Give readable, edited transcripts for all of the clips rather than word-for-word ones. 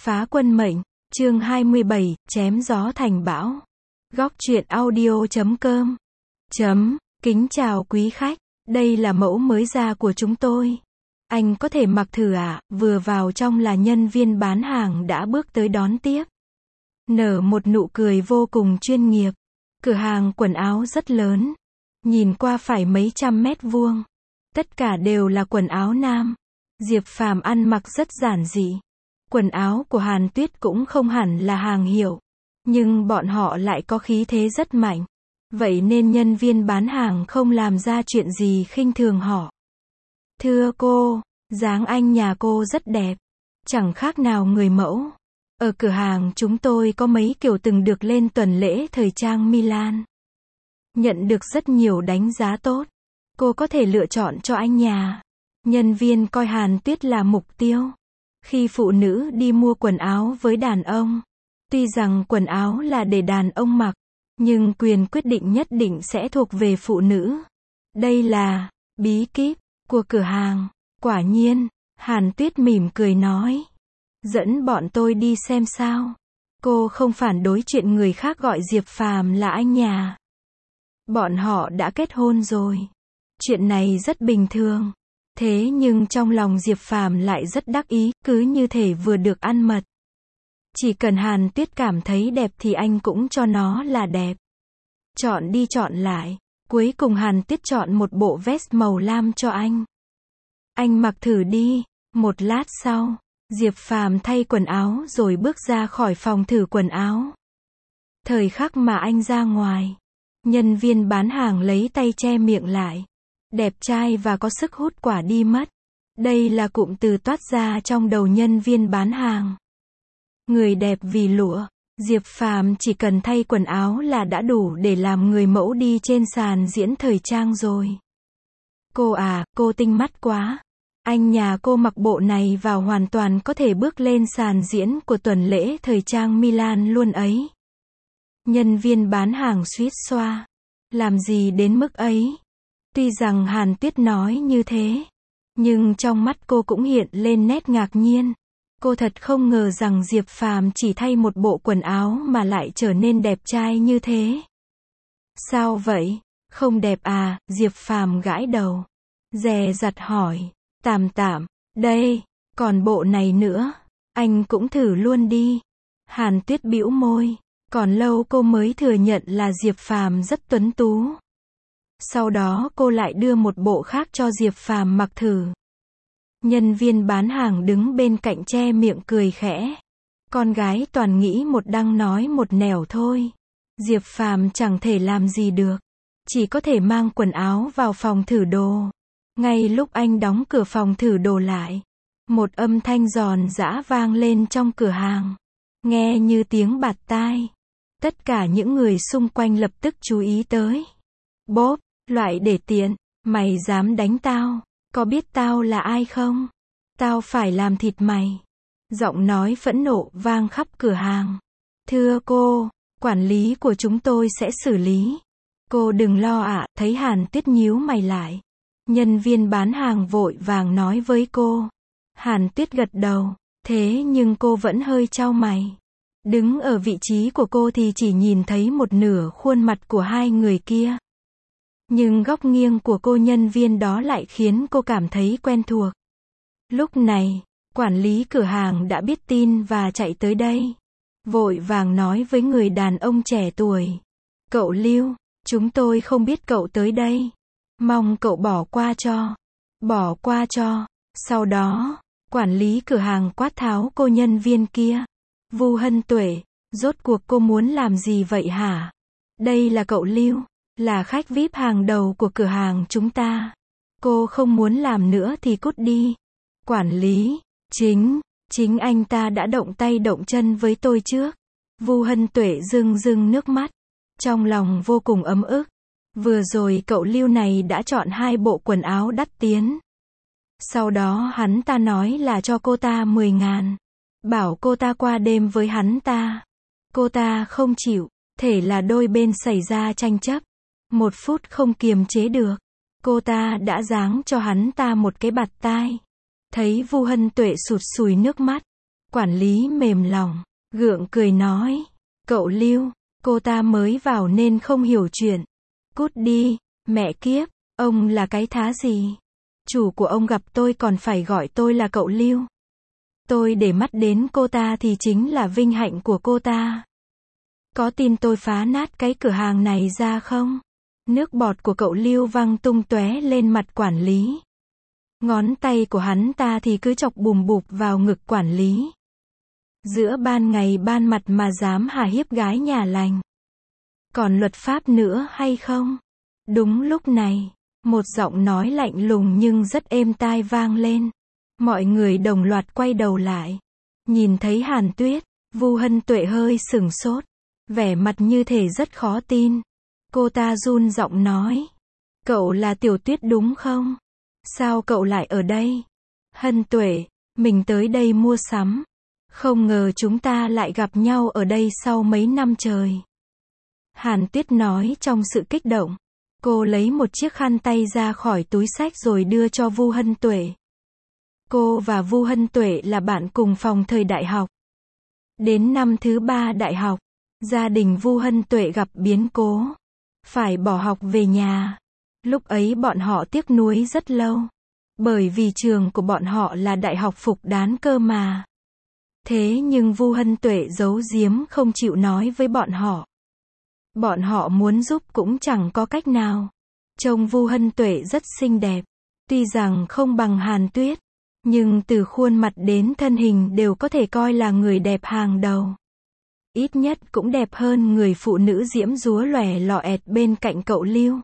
Phá quân mệnh, chương 27, chém gió thành bão. Góc truyện audio.com. Kính chào quý khách, đây là mẫu mới ra của chúng tôi. Anh có thể mặc thử ạ. Vừa vào trong là nhân viên bán hàng đã bước tới đón tiếp. Nở một nụ cười vô cùng chuyên nghiệp. Cửa hàng quần áo rất lớn. Nhìn qua phải mấy trăm mét vuông. Tất cả đều là quần áo nam. Diệp Phàm ăn mặc rất giản dị. Quần áo của Hàn Tuyết cũng không hẳn là hàng hiệu. Nhưng bọn họ lại có khí thế rất mạnh. Vậy nên nhân viên bán hàng không làm ra chuyện gì khinh thường họ. Thưa cô, dáng anh nhà cô rất đẹp. Chẳng khác nào người mẫu. Ở cửa hàng chúng tôi có mấy kiểu từng được lên tuần lễ thời trang Milan. Nhận được rất nhiều đánh giá tốt. Cô có thể lựa chọn cho anh nhà. Nhân viên coi Hàn Tuyết là mục tiêu. Khi phụ nữ đi mua quần áo với đàn ông, tuy rằng quần áo là để đàn ông mặc, nhưng quyền quyết định nhất định sẽ thuộc về phụ nữ. Đây là bí kíp của cửa hàng. Quả nhiên, Hàn Tuyết mỉm cười nói. Dẫn bọn tôi đi xem sao. Cô không phản đối chuyện người khác gọi Diệp Phàm là anh nhà. Bọn họ đã kết hôn rồi. Chuyện này rất bình thường. Thế nhưng trong lòng Diệp Phàm lại rất đắc ý, cứ như thể vừa được ăn mật. Chỉ cần Hàn Tuyết cảm thấy đẹp thì anh cũng cho nó là đẹp. Chọn đi chọn lại. Cuối cùng Hàn Tuyết chọn một bộ vest màu lam cho anh. Anh mặc thử đi. Một lát sau, Diệp Phàm thay quần áo rồi bước ra khỏi phòng thử quần áo. Thời khắc mà anh ra ngoài, nhân viên bán hàng lấy tay che miệng lại. Đẹp trai và có sức hút quả đi mất. Đây là cụm từ toát ra trong đầu nhân viên bán hàng. Người đẹp vì lụa. Diệp Phàm chỉ cần thay quần áo là đã đủ để làm người mẫu đi trên sàn diễn thời trang rồi. Cô à, cô tinh mắt quá. Anh nhà cô mặc bộ này vào hoàn toàn có thể bước lên sàn diễn của tuần lễ thời trang Milan luôn ấy. Nhân viên bán hàng suýt xoa. Làm gì đến mức ấy? Tuy rằng Hàn Tuyết nói như thế, nhưng trong mắt cô cũng hiện lên nét ngạc nhiên. Cô thật không ngờ rằng Diệp Phàm chỉ thay một bộ quần áo mà lại trở nên đẹp trai như thế. Sao vậy? Không đẹp à? Diệp Phàm gãi đầu. Dè dặt hỏi. Tạm, đây, còn bộ này nữa. Anh cũng thử luôn đi. Hàn Tuyết bĩu môi. Còn lâu cô mới thừa nhận là Diệp Phàm rất tuấn tú. Sau đó cô lại đưa một bộ khác cho Diệp Phàm mặc thử. Nhân viên bán hàng đứng bên cạnh che miệng cười khẽ. Con gái toàn nghĩ một đăng nói một nẻo thôi. Diệp Phàm chẳng thể làm gì được. Chỉ có thể mang quần áo vào phòng thử đồ. Ngay lúc anh đóng cửa phòng thử đồ lại, một âm thanh giòn giã vang lên trong cửa hàng. Nghe như tiếng bạt tai. Tất cả những người xung quanh lập tức chú ý tới. Bốp. Loại để tiện, mày dám đánh tao, có biết tao là ai không? Tao phải làm thịt mày. Giọng nói phẫn nộ vang khắp cửa hàng. Thưa cô, quản lý của chúng tôi sẽ xử lý. Cô đừng lo ạ. Thấy Hàn Tuyết nhíu mày lại. Nhân viên bán hàng vội vàng nói với cô. Hàn Tuyết gật đầu, thế nhưng cô vẫn hơi chau mày. Đứng ở vị trí của cô thì chỉ nhìn thấy một nửa khuôn mặt của hai người kia. Nhưng góc nghiêng của cô nhân viên đó lại khiến cô cảm thấy quen thuộc. Lúc này, quản lý cửa hàng đã biết tin và chạy tới đây. Vội vàng nói với người đàn ông trẻ tuổi. Cậu Lưu, chúng tôi không biết cậu tới đây. Mong cậu bỏ qua cho. Bỏ qua cho. Sau đó, quản lý cửa hàng quát tháo cô nhân viên kia. Vu Hân Tuệ, rốt cuộc cô muốn làm gì vậy hả? Đây là cậu Lưu. Là khách VIP hàng đầu của cửa hàng chúng ta. Cô không muốn làm nữa thì cút đi. Quản lý, chính anh ta đã động tay động chân với tôi trước. Vu Hân Tuệ rưng nước mắt. Trong lòng vô cùng ấm ức. Vừa rồi cậu Lưu này đã chọn 2 bộ quần áo đắt tiền. Sau đó hắn ta nói là cho cô ta 10.000. Bảo cô ta qua đêm với hắn ta. Cô ta không chịu. Thế là đôi bên xảy ra tranh chấp. 1 phút không kiềm chế được. Cô ta đã giáng cho hắn ta một cái bạt tai. Thấy Vu Hân Tuệ sụt sùi nước mắt. Quản lý mềm lòng, gượng cười nói, cậu Lưu, cô ta mới vào nên không hiểu chuyện. Cút đi, mẹ kiếp, ông là cái thá gì? Chủ của ông gặp tôi còn phải gọi tôi là cậu Lưu. Tôi để mắt đến cô ta thì chính là vinh hạnh của cô ta. Có tin tôi phá nát cái cửa hàng này ra không? Nước bọt của cậu Lưu văng tung tóe lên mặt quản lý. Ngón tay của hắn ta thì cứ chọc bùm bụp vào ngực quản lý. Giữa ban ngày ban mặt mà dám hà hiếp gái nhà lành. Còn luật pháp nữa hay không? Đúng lúc này, một giọng nói lạnh lùng nhưng rất êm tai vang lên. Mọi người đồng loạt quay đầu lại. Nhìn thấy Hàn Tuyết, Vu Hân Tuệ hơi sửng sốt. Vẻ mặt như thể rất khó tin. Cô ta run giọng nói. Cậu là Tiểu Tuyết đúng không? Sao cậu lại ở đây? Hân Tuệ, mình tới đây mua sắm. Không ngờ chúng ta lại gặp nhau ở đây sau mấy năm trời. Hàn Tuyết nói trong sự kích động. Cô lấy một chiếc khăn tay ra khỏi túi xách rồi đưa cho Vu Hân Tuệ. Cô và Vu Hân Tuệ là bạn cùng phòng thời đại học. Đến năm thứ 3 đại học, gia đình Vu Hân Tuệ gặp biến cố. Phải bỏ học về nhà. Lúc ấy bọn họ tiếc nuối rất lâu. Bởi vì trường của bọn họ là đại học Phục Đán cơ mà. Thế nhưng Vu Hân Tuệ giấu giếm không chịu nói với bọn họ. Bọn họ muốn giúp cũng chẳng có cách nào. Trông Vu Hân Tuệ rất xinh đẹp. Tuy rằng không bằng Hàn Tuyết, nhưng từ khuôn mặt đến thân hình đều có thể coi là người đẹp hàng đầu. Ít nhất cũng đẹp hơn người phụ nữ diễm dúa lòe lọ ẹt bên cạnh cậu Lưu.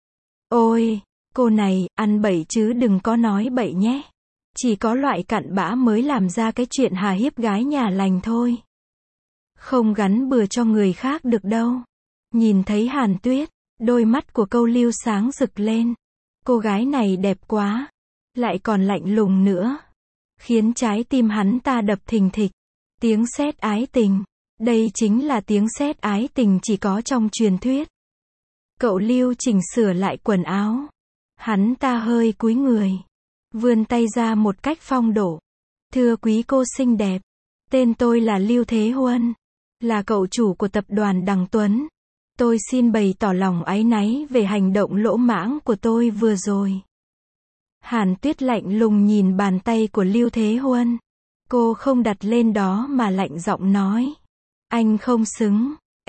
Ôi, cô này, ăn bậy chứ đừng có nói bậy nhé. Chỉ có loại cặn bã mới làm ra cái chuyện hà hiếp gái nhà lành thôi. Không gắn bừa cho người khác được đâu. Nhìn thấy Hàn Tuyết, đôi mắt của cậu Lưu sáng rực lên. Cô gái này đẹp quá. Lại còn lạnh lùng nữa. Khiến trái tim hắn ta đập thình thịch. Tiếng sét ái tình. Đây chính là tiếng sét ái tình chỉ có trong truyền thuyết. Cậu Lưu chỉnh sửa lại quần áo. Hắn ta hơi cúi người. Vươn tay ra một cách phong độ. Thưa quý cô xinh đẹp. Tên tôi là Lưu Thế Huân. Là cậu chủ của tập đoàn Đằng Tuấn. Tôi xin bày tỏ lòng áy náy về hành động lỗ mãng của tôi vừa rồi. Hàn Tuyết lạnh lùng nhìn bàn tay của Lưu Thế Huân. Cô không đặt lên đó mà lạnh giọng nói. Anh không xứng.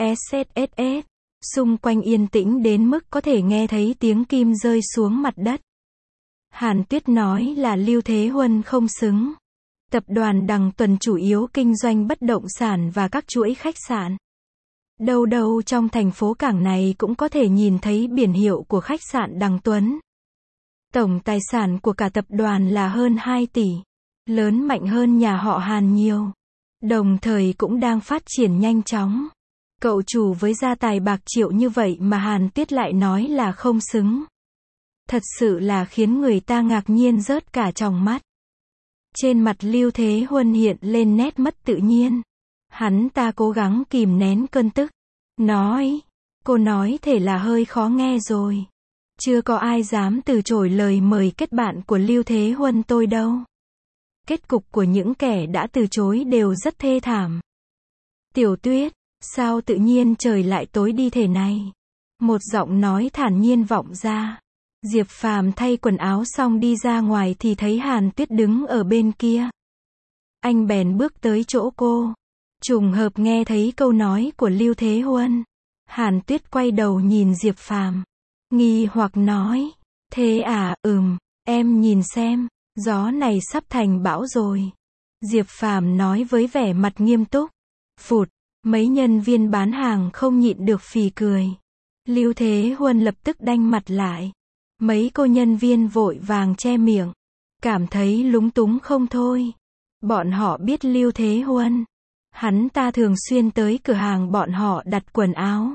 SSSS. Xung quanh yên tĩnh đến mức có thể nghe thấy tiếng kim rơi xuống mặt đất. Hàn Tuyết nói là Lưu Thế Huân không xứng. Tập đoàn Đằng Tuấn chủ yếu kinh doanh bất động sản và các chuỗi khách sạn. Đâu đâu trong thành phố cảng này cũng có thể nhìn thấy biển hiệu của khách sạn Đằng Tuấn. Tổng tài sản của cả tập đoàn là hơn 2 tỷ. Lớn mạnh hơn nhà họ Hàn nhiều. Đồng thời cũng đang phát triển nhanh chóng. Cậu chủ với gia tài bạc triệu như vậy mà Hàn Tuyết lại nói là không xứng. Thật sự là khiến người ta ngạc nhiên rớt cả tròng mắt. Trên mặt Lưu Thế Huân hiện lên nét mất tự nhiên. Hắn ta cố gắng kìm nén cơn tức. Nói, cô nói thể là hơi khó nghe rồi. Chưa có ai dám từ chối lời mời kết bạn của Lưu Thế Huân tôi đâu. Kết cục của những kẻ đã từ chối đều rất thê thảm. Tiểu Tuyết, sao tự nhiên trời lại tối đi thế này? Một giọng nói thản nhiên vọng ra. Diệp Phàm thay quần áo xong đi ra ngoài thì thấy Hàn Tuyết đứng ở bên kia. Anh bèn bước tới chỗ cô. Trùng hợp nghe thấy câu nói của Lưu Thế Huân. Hàn Tuyết quay đầu nhìn Diệp Phàm. Nghi hoặc nói. Thế à, em nhìn xem, gió này sắp thành bão rồi. Diệp Phàm nói với vẻ mặt nghiêm túc. Phụt, mấy nhân viên bán hàng không nhịn được phì cười. Lưu Thế Huân lập tức đanh mặt lại. Mấy cô nhân viên vội vàng che miệng. Cảm thấy lúng túng không thôi. Bọn họ biết Lưu Thế Huân. Hắn ta thường xuyên tới cửa hàng bọn họ đặt quần áo.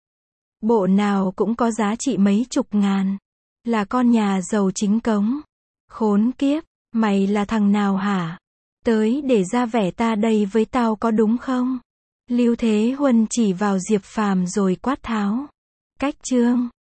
Bộ nào cũng có giá trị mấy chục ngàn. Là con nhà giàu chính cống. Khốn kiếp, mày là thằng nào hả? Tới để ra vẻ ta đây với tao có đúng không? Lưu Thế Huân chỉ vào Diệp Phàm rồi quát tháo. Cách chương